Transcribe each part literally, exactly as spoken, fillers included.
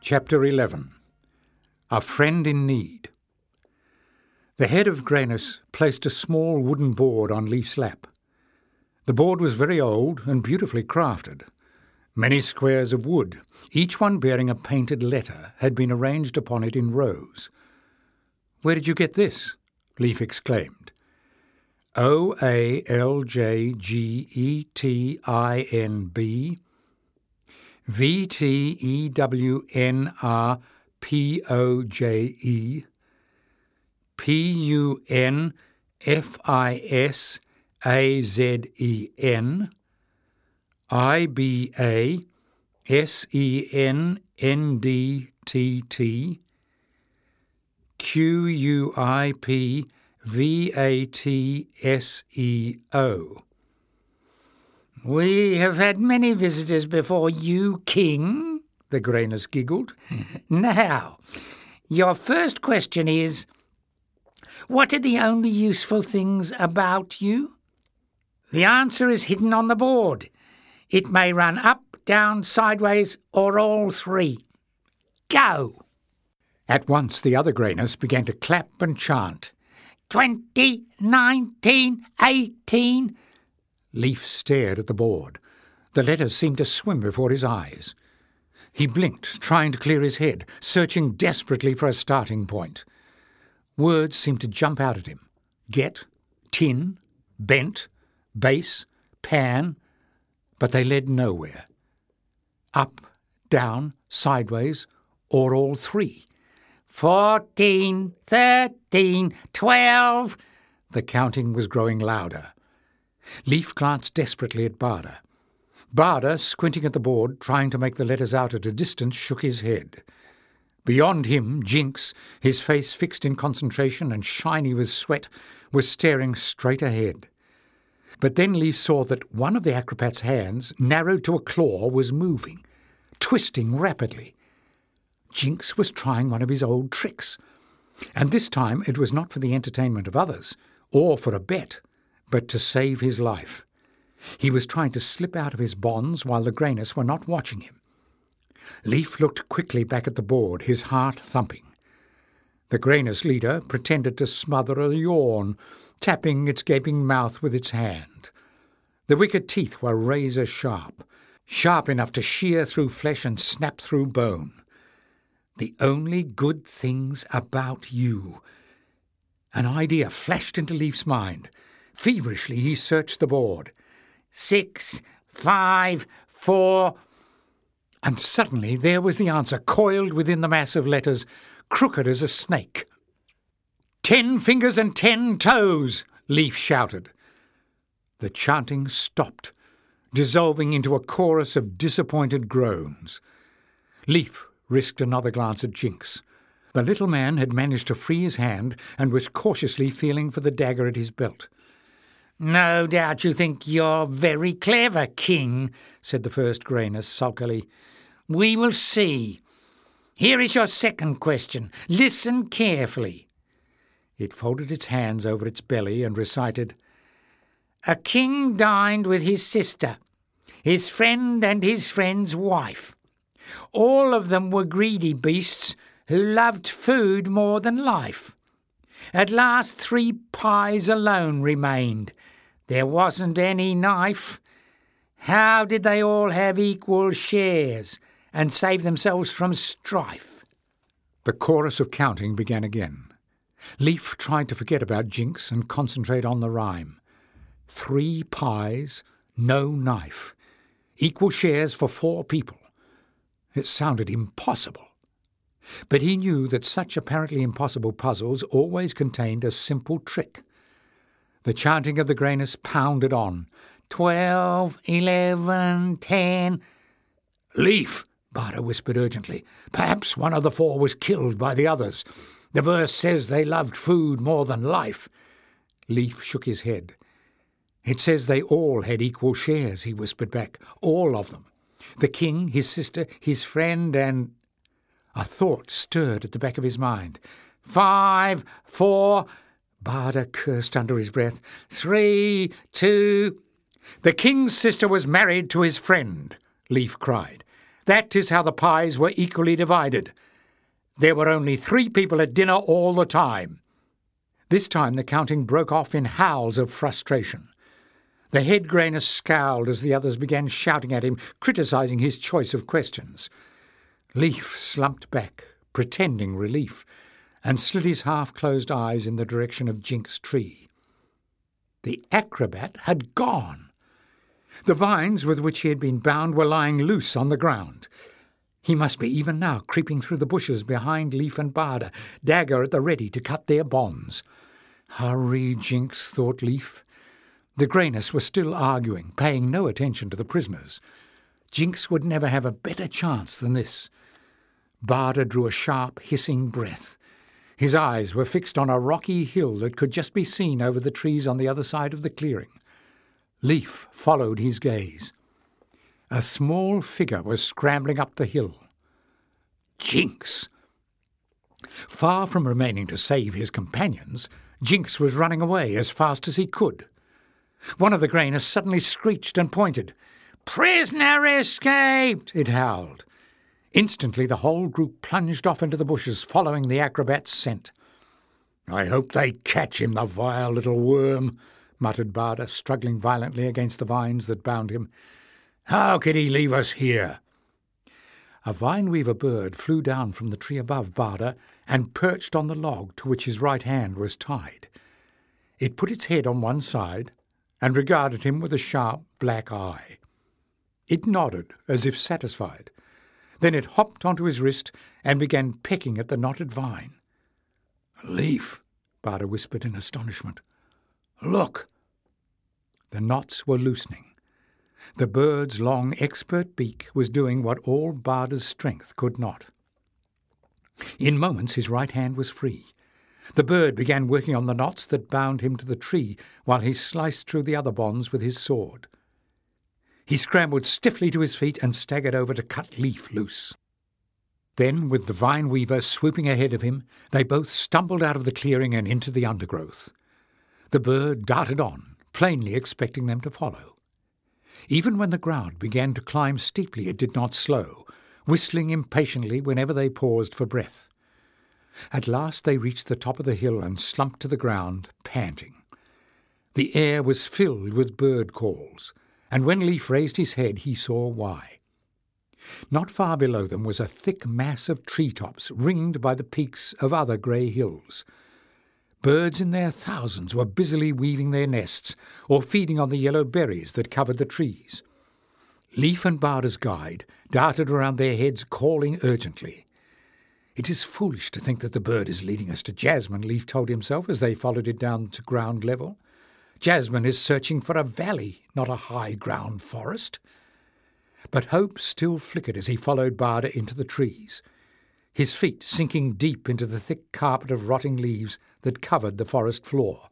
Chapter eleven. A Friend in Need. The head of Grayness placed a small wooden board on Leif's lap. The board was very old and beautifully crafted. Many squares of wood, each one bearing a painted letter, had been arranged upon it in rows. "Where did you get this?" Leif exclaimed. O A L J G E T I N B V T E W N R P O J E P U N F I S A Z E N I B A S E N N D T T Q U I P V A T S E O. "We have had many visitors before you, King," the Grayness giggled. "Now, your first question is, what are the only useful things about you? The answer is hidden on the board. It may run up, down, sideways, or all three. Go!" At once the other Grayness began to clap and chant. Twenty, nineteen, eighteen. Leif stared at the board. The letters seemed to swim before his eyes. He blinked, trying to clear his head, searching desperately for a starting point. Words seemed to jump out at him. Get, tin, bent, base, pan, but they led nowhere. Up, down, sideways, or all three. Fourteen, thirteen, twelve. The counting was growing louder. Leif glanced desperately at Barda. Barda, squinting at the board, trying to make the letters out at a distance, shook his head. Beyond him, Jinx, his face fixed in concentration and shiny with sweat, was staring straight ahead. But then Leif saw that one of the acrobat's hands, narrowed to a claw, was moving, twisting rapidly. Jinx was trying one of his old tricks, and this time it was not for the entertainment of others, or for a bet, but to save his life. He was trying to slip out of his bonds while the Grayness were not watching him. Leif looked quickly back at the board, his heart thumping. The Grayness leader pretended to smother a yawn, tapping its gaping mouth with its hand. The wicked teeth were razor sharp, sharp enough to shear through flesh and snap through bone. "The only good things about you." An idea flashed into Leif's mind. Feverishly he searched the board. Six, five, four... And suddenly there was the answer, coiled within the mass of letters, crooked as a snake. "Ten fingers and ten toes!" Leif shouted. The chanting stopped, dissolving into a chorus of disappointed groans. Leif risked another glance at Jinx. The little man had managed to free his hand and was cautiously feeling for the dagger at his belt. "No doubt you think you're very clever, King," said the first Grayness sulkily. "We will see. Here is your second question. Listen carefully." It folded its hands over its belly and recited, "A king dined with his sister, his friend and his friend's wife. All of them were greedy beasts who loved food more than life. At last three pies alone remained. There wasn't any knife. How did they all have equal shares and save themselves from strife?" The chorus of counting began again. Leif tried to forget about Jinx and concentrate on the rhyme. Three pies, no knife. Equal shares for four people. It sounded impossible. But he knew that such apparently impossible puzzles always contained a simple trick. The chanting of the Grayness pounded on. Twelve, eleven, ten... "Leif," Barda whispered urgently. "Perhaps one of the four was killed by the others. The verse says they loved food more than life." Leif shook his head. "It says they all had equal shares," he whispered back. "All of them. The king, his sister, his friend, and—" A thought stirred at the back of his mind. "Five, four..." Barda cursed under his breath. "Three, two..." "The king's sister was married to his friend," Leif cried. That is how the pies were equally divided. There were only three people at dinner all the time. This time the counting broke off in howls of frustration. The head grainer scowled as the others began shouting at him, criticising his choice of questions. Leif slumped back, pretending relief, and slid his half-closed eyes in the direction of Jinx's tree. The acrobat had gone. The vines with which he had been bound were lying loose on the ground. He must be even now creeping through the bushes behind Leif and Barda, dagger at the ready to cut their bonds. Hurry, Jinx, thought Leif. The Greyness were still arguing, paying no attention to the prisoners. Jinx would never have a better chance than this. Barda drew a sharp, hissing breath. His eyes were fixed on a rocky hill that could just be seen over the trees on the other side of the clearing. Leif followed his gaze. A small figure was scrambling up the hill. Jinx! Far from remaining to save his companions, Jinx was running away as fast as he could. One of the Greyness suddenly screeched and pointed. "Prisoner escaped!" it howled. Instantly the whole group plunged off into the bushes, following the acrobat's scent. "I hope they catch him, the vile little worm," muttered Barda, struggling violently against the vines that bound him. "How could he leave us here?" A vine-weaver bird flew down from the tree above Barda and perched on the log to which his right hand was tied. It put its head on one side and regarded him with a sharp black eye. It nodded as if satisfied. Then it hopped onto his wrist and began pecking at the knotted vine. "Leif," Barda whispered in astonishment. "Look!" The knots were loosening. The bird's long, expert beak was doing what all Barda's strength could not. In moments his right hand was free. The bird began working on the knots that bound him to the tree while he sliced through the other bonds with his sword. He scrambled stiffly to his feet and staggered over to cut Leif loose. Then, with the vine-weaver swooping ahead of him, they both stumbled out of the clearing and into the undergrowth. The bird darted on, plainly expecting them to follow. Even when the ground began to climb steeply, it did not slow, whistling impatiently whenever they paused for breath. At last they reached the top of the hill and slumped to the ground, panting. The air was filled with bird calls, and when Leif raised his head he saw why. Not far below them was a thick mass of treetops ringed by the peaks of other grey hills. Birds in their thousands were busily weaving their nests or feeding on the yellow berries that covered the trees. Leif and Barda's guide darted around their heads, calling urgently. "It is foolish to think that the bird is leading us to Jasmine," Leif told himself as they followed it down to ground level. "Jasmine is searching for a valley, not a high-ground forest." But hope still flickered as he followed Barda into the trees, his feet sinking deep into the thick carpet of rotting leaves that covered the forest floor.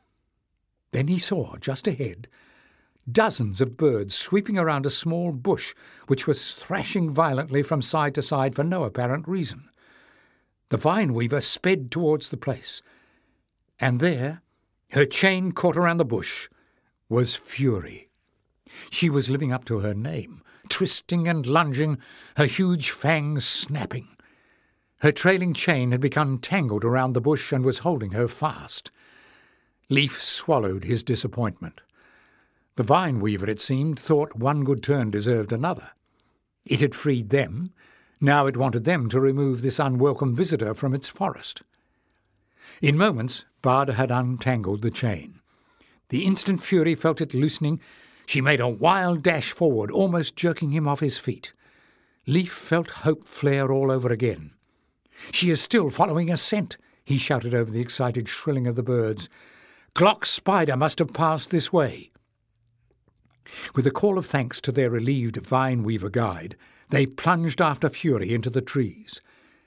Then he saw, just ahead, dozens of birds sweeping around a small bush which was thrashing violently from side to side for no apparent reason. The vine-weaver sped towards the place, and there, her chain caught around the bush, was Fury. She was living up to her name, twisting and lunging, her huge fangs snapping. Her trailing chain had become tangled around the bush and was holding her fast. Leif swallowed his disappointment. The vine-weaver, it seemed, thought one good turn deserved another. It had freed them. Now it wanted them to remove this unwelcome visitor from its forest. In moments, Barda had untangled the chain. The instant Fury felt it loosening, she made a wild dash forward, almost jerking him off his feet. Leif felt hope flare all over again. "She is still following a scent," he shouted over the excited shrilling of the birds. "Glock's spider must have passed this way." With a call of thanks to their relieved vine-weaver guide, they plunged after Fury into the trees.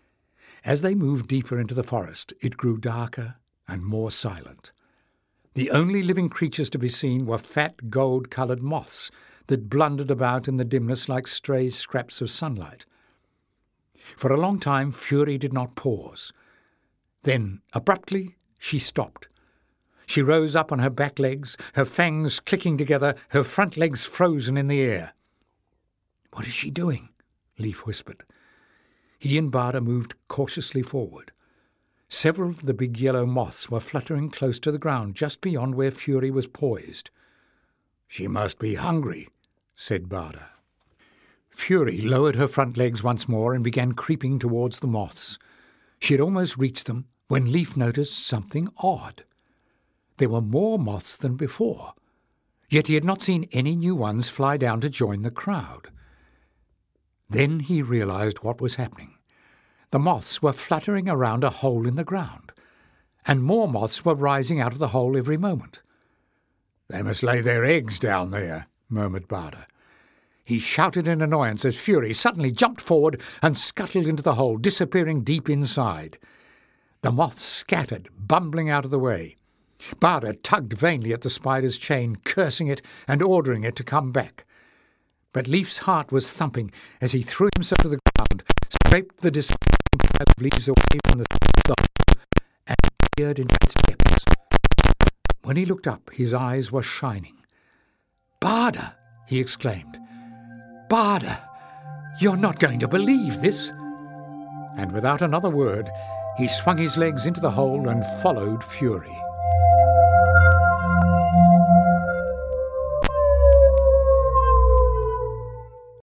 As they moved deeper into the forest, it grew darker and more silent. The only living creatures to be seen were fat gold-coloured moths that blundered about in the dimness like stray scraps of sunlight. For a long time Fury did not pause. Then, abruptly, she stopped. She rose up on her back legs, her fangs clicking together, her front legs frozen in the air. "What is she doing?" Leaf whispered. He and Barda moved cautiously forward. Several of the big yellow moths were fluttering close to the ground, just beyond where Fury was poised. "She must be hungry," said Barda. Fury lowered her front legs once more and began creeping towards the moths. She had almost reached them when Leaf noticed something odd. There were more moths than before, yet he had not seen any new ones fly down to join the crowd. Then he realized what was happening. The moths were fluttering around a hole in the ground, and more moths were rising out of the hole every moment. "They must lay their eggs down there," murmured Barda. He shouted in annoyance as Fury suddenly jumped forward and scuttled into the hole, disappearing deep inside. The moths scattered, bumbling out of the way. Barda tugged vainly at the spider's chain, cursing it and ordering it to come back. But Leaf's heart was thumping as he threw himself to the ground, scraped the disappearing pile of leaves away from the hole, and peered into its depths. When he looked up, his eyes were shining. "Barda!" he exclaimed. "Barda! You're not going to believe this!" And without another word, he swung his legs into the hole and followed Fury.